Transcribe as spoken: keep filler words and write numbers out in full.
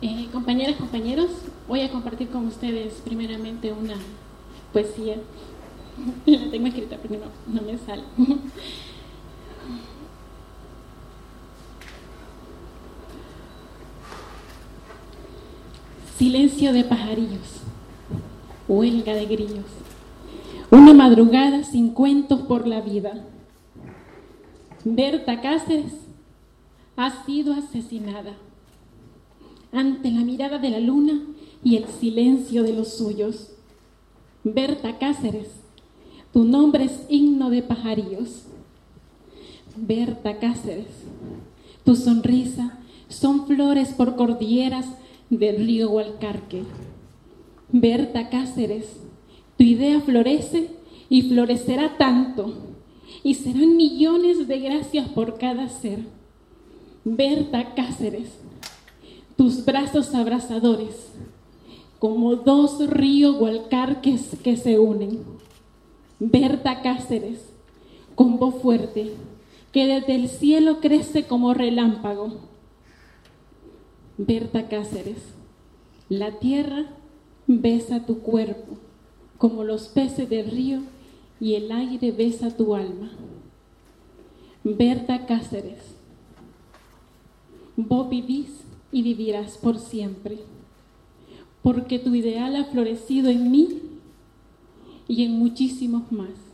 Eh, compañeras, compañeros, voy a compartir con ustedes primeramente una poesía. La tengo escrita, pero no, no me sale. Silencio de pajarillos, huelga de grillos, una madrugada sin cuentos por la vida. Berta Cáceres ha sido asesinada ante la mirada de la luna y el silencio de los suyos. Berta Cáceres, tu nombre es himno de pajarillos. Berta Cáceres, tu sonrisa son flores por cordilleras del río Gualcarque. Berta Cáceres, tu idea florece y florecerá tanto, y serán millones de gracias por cada ser. Berta Cáceres, tus brazos abrazadores, como dos ríos Gualcarques que se unen. Berta Cáceres, con voz fuerte, que desde el cielo crece como relámpago. Berta Cáceres, la tierra besa tu cuerpo, como los peces del río, y el aire besa tu alma. Berta Cáceres, vos vivís y vivirás por siempre, porque tu ideal ha florecido en mí y en muchísimos más.